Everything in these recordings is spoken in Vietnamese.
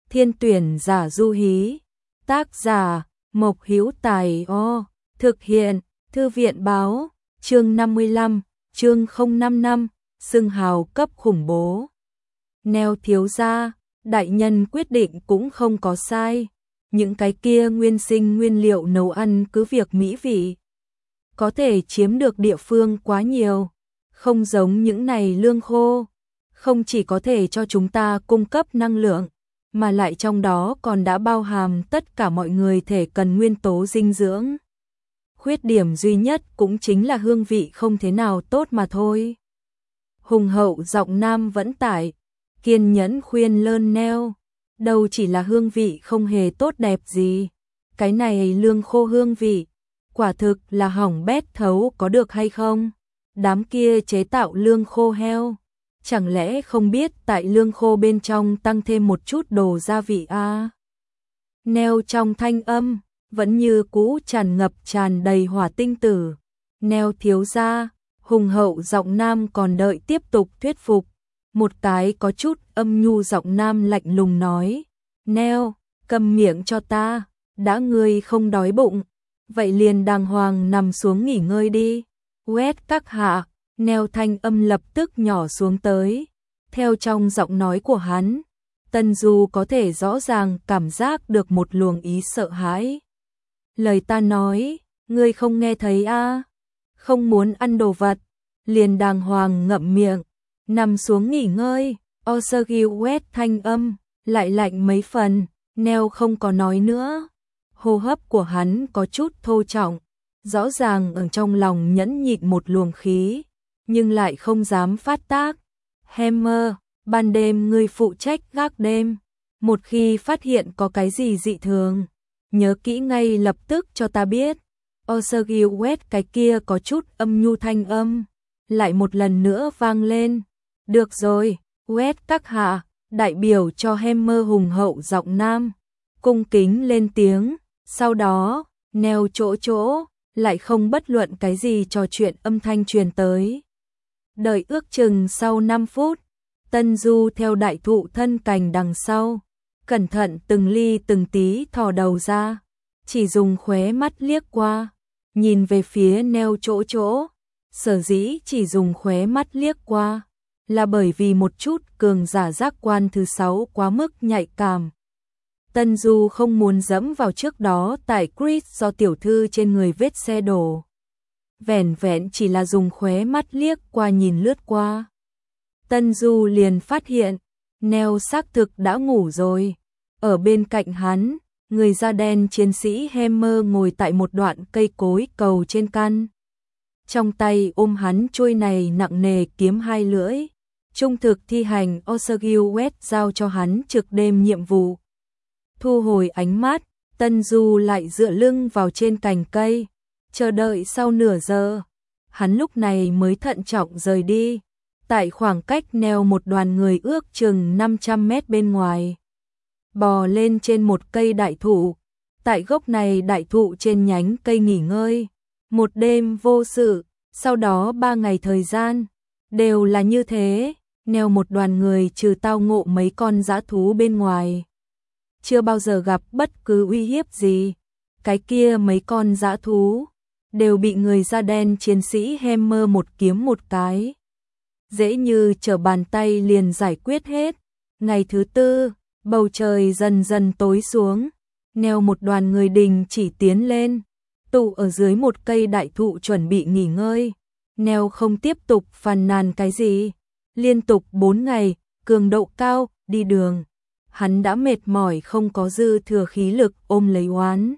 Thiên tuyển giả du hí. Tác giả Mộc Hữu Tài. Thực hiện Thư viện báo. Chương 55, chương 055, xưng hào cấp khủng bố. Neo thiếu gia, đại nhân quyết định cũng không có sai. Những cái kia nguyên sinh nguyên liệu nấu ăn cứ việc mỹ vị. Có thể chiếm được địa phương quá nhiều. Không giống những này lương khô. Không chỉ có thể cho chúng ta cung cấp năng lượng, mà lại trong đó còn đã bao hàm tất cả mọi người thể cần nguyên tố dinh dưỡng. Khuyết điểm duy nhất cũng chính là hương vị không thế nào tốt mà thôi. Hùng hậu giọng nam vẫn tải, kiên nhẫn khuyên lơn Neo, đâu chỉ là hương vị không hề tốt đẹp gì. Cái này lương khô hương vị, quả thực là hỏng bét thấu có được hay không? Đám kia chế tạo lương khô heo, chẳng lẽ không biết tại lương khô bên trong tăng thêm một chút đồ gia vị à? Neo trong thanh âm vẫn như cũ tràn đầy hỏa tinh tử. Neo thiếu gia, hùng hậu giọng nam còn đợi tiếp tục thuyết phục. Một cái có chút âm nhu giọng nam lạnh lùng nói, Neo, câm miệng cho ta, đã ngươi không đói bụng, vậy liền đàng hoàng nằm xuống nghỉ ngơi đi. Quét các hạ, Neo thanh âm lập tức nhỏ xuống tới. Theo trong giọng nói của hắn, Tân Du có thể rõ ràng cảm giác được một luồng ý sợ hãi. Lời ta nói, ngươi không nghe thấy à? Không muốn ăn đồ vật, liền đàng hoàng ngậm miệng, nằm xuống nghỉ ngơi. Osergil West thanh âm lại lạnh mấy phần. Neo không có nói nữa. Hô hấp của hắn có chút thô trọng, rõ ràng ở trong lòng nhẫn nhịn một luồng khí, nhưng lại không dám phát tác. Hammer, ban đêm ngươi phụ trách gác đêm, một khi phát hiện có cái gì dị thường, nhớ kỹ ngay lập tức cho ta biết. Osergil West cái kia có chút âm nhu thanh âm lại một lần nữa vang lên. Được rồi, West các hạ, đại biểu cho Hammer hùng hậu giọng nam cung kính lên tiếng. Sau đó, Neo chỗ lại không bất luận cái gì trò chuyện âm thanh truyền tới. Đợi ước chừng sau 5 phút, Tân Du theo đại thụ thân cành đằng sau, cẩn thận từng ly từng tí thò đầu ra, chỉ dùng khóe mắt liếc qua, nhìn về phía Neo chỗ. Sở dĩ chỉ dùng khóe mắt liếc qua, là bởi vì một chút cường giả giác quan thứ 6 quá mức nhạy cảm. Tân Du không muốn dẫm vào trước đó tại Chris do tiểu thư trên người vết xe đổ. Vẻn vẹn chỉ là dùng khóe mắt liếc qua nhìn lướt qua, Tân Du liền phát hiện Neo xác thực đã ngủ rồi. Ở bên cạnh hắn, người da đen chiến sĩ Hammer ngồi tại một đoạn cây cối cầu trên căn. Trong tay ôm hắn chuôi này nặng nề kiếm hai lưỡi, trung thực thi hành Osergil West giao cho hắn trực đêm nhiệm vụ. Thu hồi ánh mắt, Tân Du lại dựa lưng vào trên cành cây, chờ đợi sau nửa giờ. Hắn lúc này mới thận trọng rời đi, tại khoảng cách Neo một đoàn người ước chừng 500 mét bên ngoài. Bò lên trên một cây đại thụ, tại gốc này đại thụ trên nhánh cây nghỉ ngơi. Một đêm vô sự, sau đó 3 ngày thời gian, đều là như thế. Neo một đoàn người trừ tao ngộ mấy con dã thú bên ngoài, chưa bao giờ gặp bất cứ uy hiếp gì. Cái kia mấy con dã thú đều bị người da đen chiến sĩ Hammer một kiếm một cái, dễ như trở bàn tay liền giải quyết hết. Ngày thứ 4, bầu trời dần dần tối xuống, Neo một đoàn người đình chỉ tiến lên, tụ ở dưới một cây đại thụ chuẩn bị nghỉ ngơi. Neo không tiếp tục phàn nàn cái gì. Liên tục 4 ngày, cường độ cao, đi đường, hắn đã mệt mỏi không có dư thừa khí lực ôm lấy oán.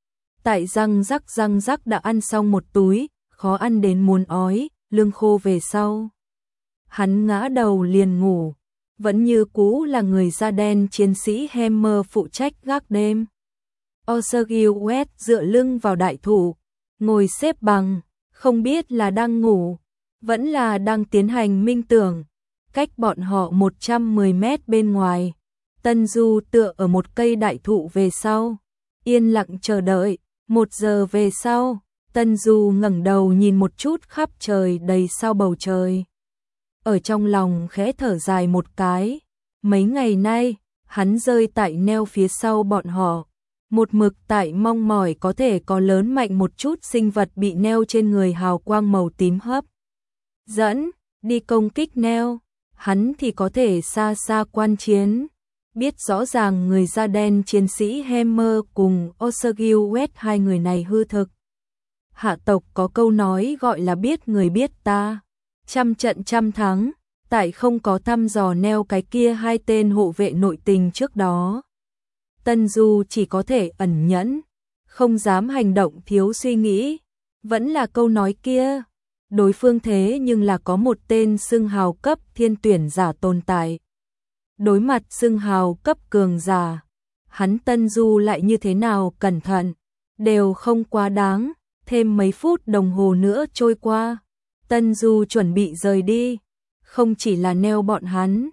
Tại răng rắc đã ăn xong một túi, khó ăn đến muốn ói, lương khô về sau. Hắn ngã đầu liền ngủ, vẫn như cũ là người da đen chiến sĩ Hammer phụ trách gác đêm. Osergil West dựa lưng vào đại thụ, ngồi xếp bằng, không biết là đang ngủ, vẫn là đang tiến hành minh tưởng. Cách bọn họ 110 mét bên ngoài, Tân Du tựa ở một cây đại thụ về sau, yên lặng chờ đợi. 1 giờ về sau, Tân Du ngẩng đầu nhìn một chút khắp trời đầy sao bầu trời. Ở trong lòng khẽ thở dài một cái, mấy ngày nay, Hắn rơi tại neo phía sau bọn họ, một mực tại mong mỏi có thể có lớn mạnh một chút sinh vật bị neo trên người hào quang màu tím hấp dẫn, đi công kích neo. Hắn thì có thể xa xa quan chiến, biết rõ ràng người da đen chiến sĩ Hammer cùng Osagil West hai người này hư thực. Hạ tộc có câu nói gọi là biết người biết ta, trăm trận trăm thắng, tại không có thăm dò neo cái kia hai tên hộ vệ nội tình trước đó. Tân Du chỉ có thể ẩn nhẫn, không dám hành động thiếu suy nghĩ, vẫn là câu nói kia. Đối phương thế nhưng là có một tên xưng hào cấp thiên tuyển giả tồn tại. Đối mặt xưng hào cấp cường giả, hắn Tân Du lại như thế nào cẩn thận, đều không quá đáng. Thêm mấy phút đồng hồ nữa trôi qua, Tân Du chuẩn bị rời đi. Không chỉ là neo bọn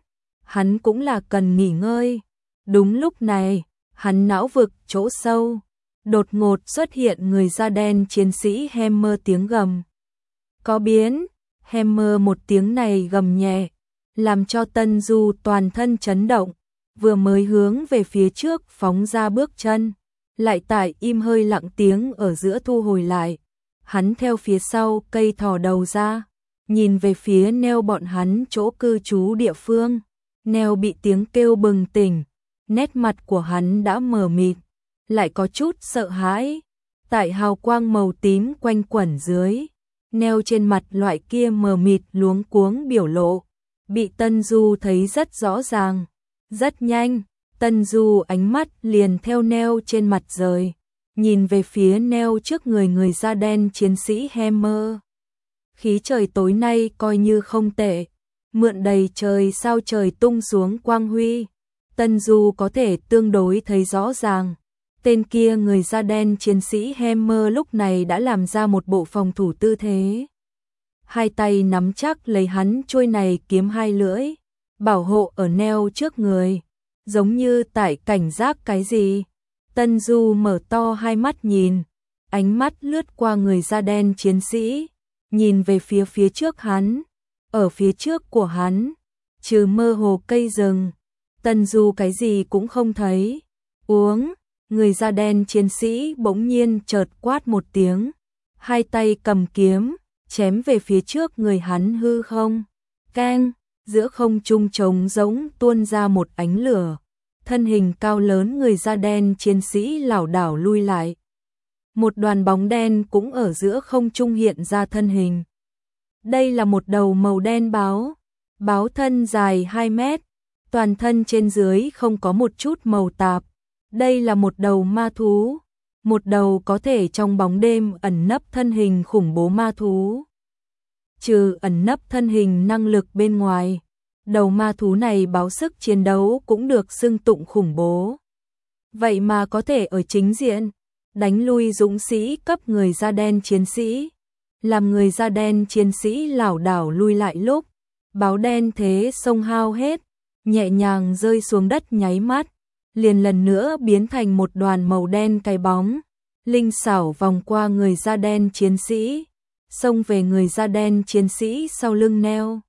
hắn cũng là cần nghỉ ngơi. Đúng lúc này, hắn não vực chỗ sâu, đột ngột xuất hiện người da đen chiến sĩ Hammer tiếng gầm. Có biến, Hammer một tiếng này gầm nhẹ, làm cho Tân Du toàn thân chấn động, vừa mới hướng về phía trước phóng ra bước chân, lại tại im hơi lặng tiếng ở giữa thu hồi lại. Hắn theo phía sau cây thò đầu ra, nhìn về phía neo bọn hắn chỗ cư trú địa phương. Neo bị tiếng kêu bừng tỉnh, nét mặt của hắn đã mờ mịt, lại có chút sợ hãi. Tại hào quang màu tím quanh quẩn dưới, neo trên mặt loại kia mờ mịt luống cuống biểu lộ, bị Tân Du thấy rất rõ ràng. Rất nhanh, Tân Du ánh mắt liền theo neo trên mặt rời, nhìn về phía neo trước người người da đen chiến sĩ Hammer. Khí trời tối nay coi như không tệ, mượn đầy trời sao trời tung xuống quang huy, Tân Du có thể tương đối thấy rõ ràng. Tên kia người da đen chiến sĩ Hammer lúc này đã làm ra một bộ phòng thủ tư thế. Hai tay nắm chắc lấy hắn chuôi này kiếm hai lưỡi, bảo hộ ở neo trước người, giống như tại cảnh giác cái gì. Tân Du mở to hai mắt nhìn, ánh mắt lướt qua người da đen chiến sĩ, nhìn về phía trước hắn. Ở phía trước của hắn, trừ mơ hồ cây rừng, Tân Du cái gì cũng không thấy. Uống, người da đen chiến sĩ bỗng nhiên chợt quát một tiếng, hai tay cầm kiếm, chém về phía trước người hắn hư không. Keng, giữa không trung trống rỗng tuôn ra một ánh lửa. Thân hình cao lớn người da đen chiến sĩ lảo đảo lui lại. Một đoàn bóng đen cũng ở giữa không trung hiện ra thân hình. Đây là một đầu màu đen báo, báo thân dài 2 mét, toàn thân trên dưới không có một chút màu tạp. Đây là một đầu ma thú, một đầu có thể trong bóng đêm ẩn nấp thân hình khủng bố ma thú. Trừ ẩn nấp thân hình năng lực bên ngoài, đầu ma thú này báo sức chiến đấu cũng được xưng tụng khủng bố. Vậy mà có thể ở chính diện đánh lui dũng sĩ cấp người da đen chiến sĩ, làm người da đen chiến sĩ lảo đảo lui lại lúc báo đen thế sông hao hết, nhẹ nhàng rơi xuống đất nháy mắt, liền lần nữa biến thành một đoàn màu đen cái bóng, linh xảo vòng qua người da đen chiến sĩ, xông về người da đen chiến sĩ sau lưng neo.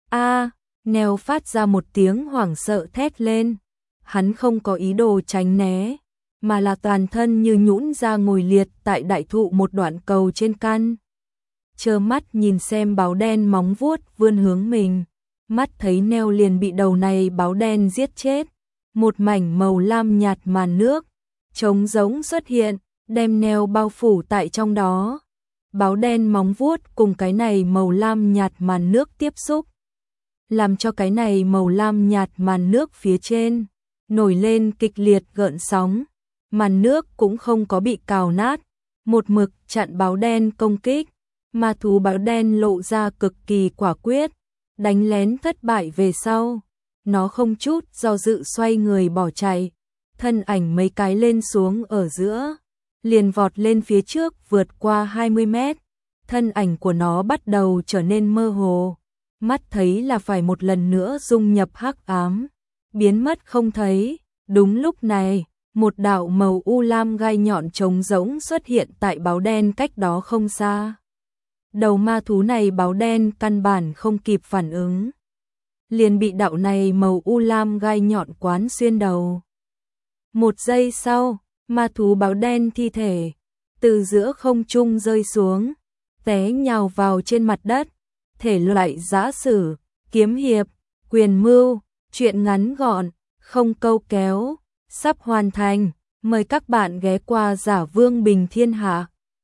Neo phát ra một tiếng hoảng sợ thét lên. Hắn không có ý đồ tránh né, mà là toàn thân như nhũn ra ngồi liệt tại đại thụ một đoạn cầu trên căn. Trơ mắt nhìn xem báo đen móng vuốt vươn hướng mình, mắt thấy neo liền bị đầu này báo đen giết chết. Một mảnh màu lam nhạt màn nước trống rỗng xuất hiện, đem neo bao phủ tại trong đó. Báo đen móng vuốt cùng cái này màu lam nhạt màn nước tiếp xúc, làm cho cái này màu lam nhạt màn nước phía trên nổi lên kịch liệt gợn sóng. Màn nước cũng không có bị cào nát, một mực chặn báo đen công kích. Ma thú báo đen lộ ra cực kỳ quả quyết, đánh lén thất bại về sau, nó không chút do dự xoay người bỏ chạy, thân ảnh mấy cái lên xuống ở giữa, liền vọt lên phía trước vượt qua 20 mét. Thân ảnh của nó bắt đầu trở nên mơ hồ, mắt thấy là phải một lần nữa dung nhập hắc ám, biến mất không thấy. Đúng lúc này, một đạo màu u lam gai nhọn trống rỗng xuất hiện tại báo đen cách đó không xa. Đầu ma thú này báo đen căn bản không kịp phản ứng. liền bị đạo này màu u lam gai nhọn quán xuyên đầu. Một giây sau, ma thú báo đen thi thể từ giữa không trung rơi xuống, té nhào vào trên mặt đất. Thể loại giã sử, kiếm hiệp, quyền mưu, truyện ngắn gọn, không câu kéo, sắp hoàn thành. Mời các bạn ghé qua Giả Vương Bình Thiên Hạ.